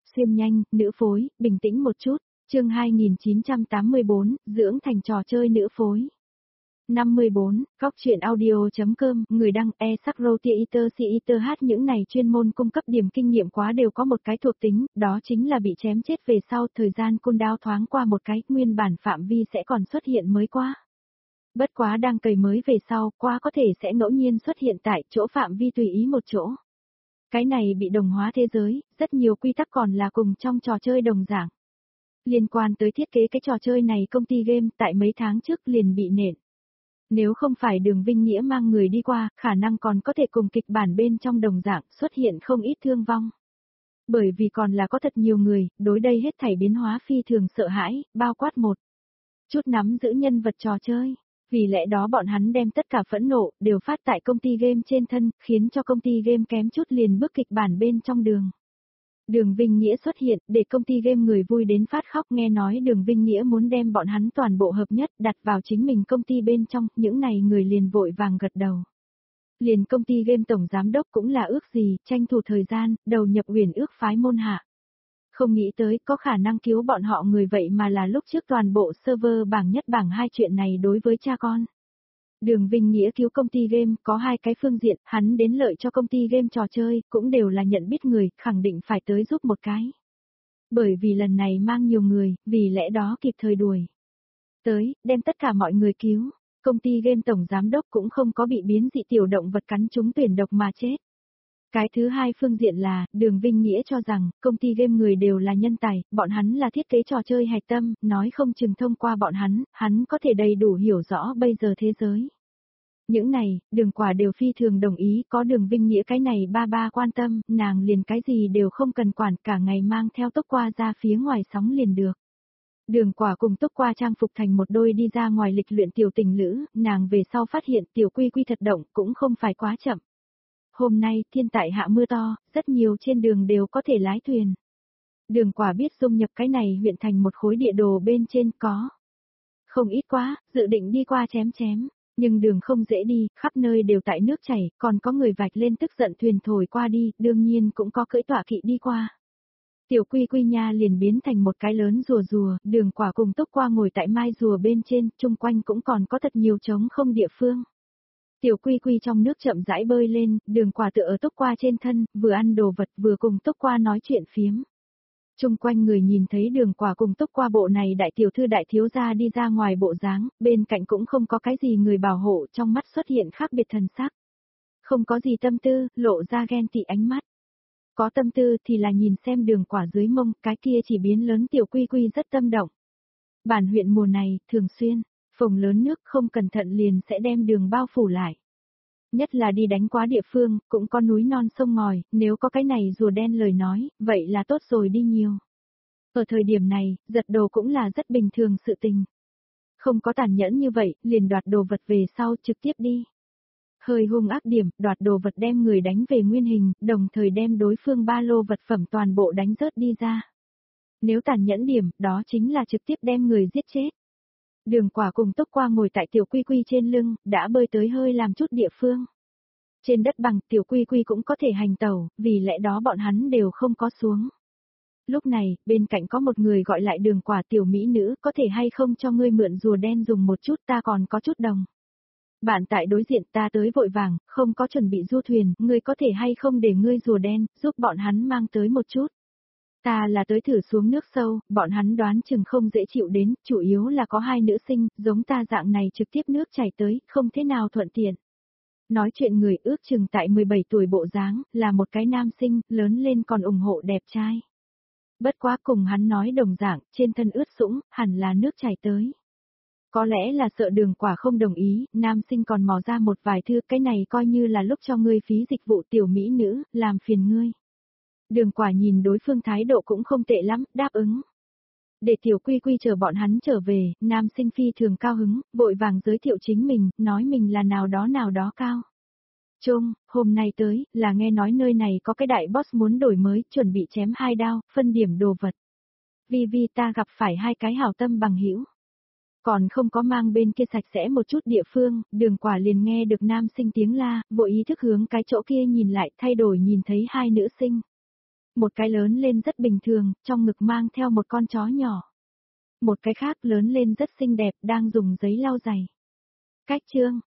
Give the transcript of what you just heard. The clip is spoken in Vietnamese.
Xuyên nhanh, nữ phối, bình tĩnh một chút. Chương 2984, dưỡng thành trò chơi nữ phối. 54, góc truyện audio.com, người đăng e-sắc-rô-tia-iter-si-iter-h. Những này chuyên môn cung cấp điểm kinh nghiệm quá đều có một cái thuộc tính, đó chính là bị chém chết về sau, thời gian cooldown thoáng qua một cái, nguyên bản phạm vi sẽ còn xuất hiện mới qua. Bất quá đang cày mới về sau, qua có thể sẽ ngẫu nhiên xuất hiện tại chỗ phạm vi tùy ý một chỗ. Cái này bị đồng hóa thế giới, rất nhiều quy tắc còn là cùng trong trò chơi đồng dạng. Liên quan tới thiết kế cái trò chơi này, công ty game tại mấy tháng trước liền bị nện. Nếu không phải Đường Vinh Nghĩa mang người đi qua, khả năng còn có thể cùng kịch bản bên trong đồng dạng xuất hiện không ít thương vong. Bởi vì còn là có thật nhiều người, đối đây hết thảy biến hóa phi thường sợ hãi, bao quát một chút nắm giữ nhân vật trò chơi. Vì lẽ đó bọn hắn đem tất cả phẫn nộ, đều phát tại công ty game trên thân, khiến cho công ty game kém chút liền bước kịch bản bên trong đường. Đường Vinh Nghĩa xuất hiện, để công ty game người vui đến phát khóc, nghe nói Đường Vinh Nghĩa muốn đem bọn hắn toàn bộ hợp nhất, đặt vào chính mình công ty bên trong, những này người liền vội vàng gật đầu. Liền công ty game tổng giám đốc cũng là ước gì, tranh thủ thời gian, đầu nhập Uyển Ước phái môn hạ. Không nghĩ tới có khả năng cứu bọn họ người vậy mà là lúc trước toàn bộ server bảng nhất bảng hai chuyện này đối với cha con. Đường Vinh Nghĩa cứu công ty game có hai cái phương diện, hắn đến lợi cho công ty game trò chơi, cũng đều là nhận biết người, khẳng định phải tới giúp một cái. Bởi vì lần này mang nhiều người, vì lẽ đó kịp thời đuổi tới, đem tất cả mọi người cứu. Công ty game tổng giám đốc cũng không có bị biến dị tiểu động vật cắn trúng tuyển độc mà chết. Cái thứ hai phương diện là, Đường Vinh Nghĩa cho rằng, công ty game người đều là nhân tài, bọn hắn là thiết kế trò chơi hạch tâm, nói không chừng thông qua bọn hắn có thể đầy đủ hiểu rõ bây giờ thế giới. Những này, Đường Quả đều phi thường đồng ý, có Đường Vinh Nghĩa cái này ba quan tâm, nàng liền cái gì đều không cần quản, cả ngày mang theo Túc Qua ra phía ngoài sóng liền được. Đường Quả cùng Túc Qua trang phục thành một đôi đi ra ngoài lịch luyện tiểu tình lữ, nàng về sau phát hiện tiểu quy quy thật động cũng không phải quá chậm. Hôm nay, thiên tại hạ mưa to, rất nhiều trên đường đều có thể lái thuyền. Đường Quả biết dung nhập cái này huyện thành một khối địa đồ bên trên có không ít quá, dự định đi qua chém, nhưng đường không dễ đi, khắp nơi đều tại nước chảy, còn có người vạch lên tức giận thuyền thổi qua đi, đương nhiên cũng có cưỡi tọa kỵ đi qua. Tiểu quy quy nha liền biến thành một cái lớn rùa, Đường Quả cùng Túc Qua ngồi tại mai rùa bên trên, chung quanh cũng còn có thật nhiều trống không địa phương. Tiểu quy quy trong nước chậm rãi bơi lên, Đường Quả tựa ở Túc Qua trên thân, vừa ăn đồ vật vừa cùng Túc Qua nói chuyện phiếm. Chung quanh người nhìn thấy Đường Quả cùng Túc Qua bộ này đại tiểu thư đại thiếu gia đi ra ngoài bộ dáng, bên cạnh cũng không có cái gì người bảo hộ, trong mắt xuất hiện khác biệt thần sắc. Không có gì tâm tư, lộ ra ghen tị ánh mắt. Có tâm tư thì là nhìn xem Đường Quả dưới mông, cái kia chỉ biến lớn tiểu quy quy rất tâm động. Bản huyện mùa này, thường xuyên, phồng lớn nước không cẩn thận liền sẽ đem đường bao phủ lại. Nhất là đi đánh quá địa phương, cũng có núi non sông ngòi, nếu có cái này rùa đen lời nói, vậy là tốt rồi đi nhiều. Ở thời điểm này, giật đồ cũng là rất bình thường sự tình. Không có tàn nhẫn như vậy, liền đoạt đồ vật về sau trực tiếp đi. Hơi hung ác điểm, đoạt đồ vật đem người đánh về nguyên hình, đồng thời đem đối phương ba lô vật phẩm toàn bộ đánh rớt đi ra. Nếu tàn nhẫn điểm, đó chính là trực tiếp đem người giết chết. Đường Quả cùng Túc Qua ngồi tại tiểu quy quy trên lưng, đã bơi tới hơi làm chút địa phương. Trên đất bằng tiểu quy quy cũng có thể hành tẩu, vì lẽ đó bọn hắn đều không có xuống. Lúc này, bên cạnh có một người gọi lại Đường Quả tiểu mỹ nữ, có thể hay không cho ngươi mượn rùa đen dùng một chút, ta còn có chút đồng. Bạn tại đối diện, ta tới vội vàng, không có chuẩn bị du thuyền, ngươi có thể hay không để ngươi rùa đen, giúp bọn hắn mang tới một chút. Ta là tới thử xuống nước sâu, bọn hắn đoán chừng không dễ chịu đến, chủ yếu là có hai nữ sinh, giống ta dạng này trực tiếp nước chảy tới, không thế nào thuận tiện. Nói chuyện người ước chừng tại 17 tuổi bộ dáng, là một cái nam sinh, lớn lên còn ủng hộ đẹp trai. Bất quá cùng hắn nói đồng dạng, trên thân ướt sũng, hẳn là nước chảy tới. Có lẽ là sợ Đường Quả không đồng ý, nam sinh còn mò ra một vài thư, cái này coi như là lúc cho ngươi phí dịch vụ tiểu mỹ nữ, làm phiền ngươi. Đường Quả nhìn đối phương thái độ cũng không tệ lắm, đáp ứng. Để tiểu quy quy chờ bọn hắn trở về, nam sinh phi thường cao hứng, vội vàng giới thiệu chính mình, nói mình là nào đó cao. Trung, hôm nay tới, là nghe nói nơi này có cái đại boss muốn đổi mới, chuẩn bị chém 2 đao, phân điểm đồ vật. Vì ta gặp phải 2 cái hảo tâm bằng hữu. Còn không có mang bên kia sạch sẽ một chút địa phương, Đường Quả liền nghe được nam sinh tiếng la, vội ý thức hướng cái chỗ kia nhìn lại, thay đổi nhìn thấy 2 nữ sinh. Một cái lớn lên rất bình thường, trong ngực mang theo một con chó nhỏ. Một cái khác lớn lên rất xinh đẹp, đang dùng giấy lau giày. Cách chương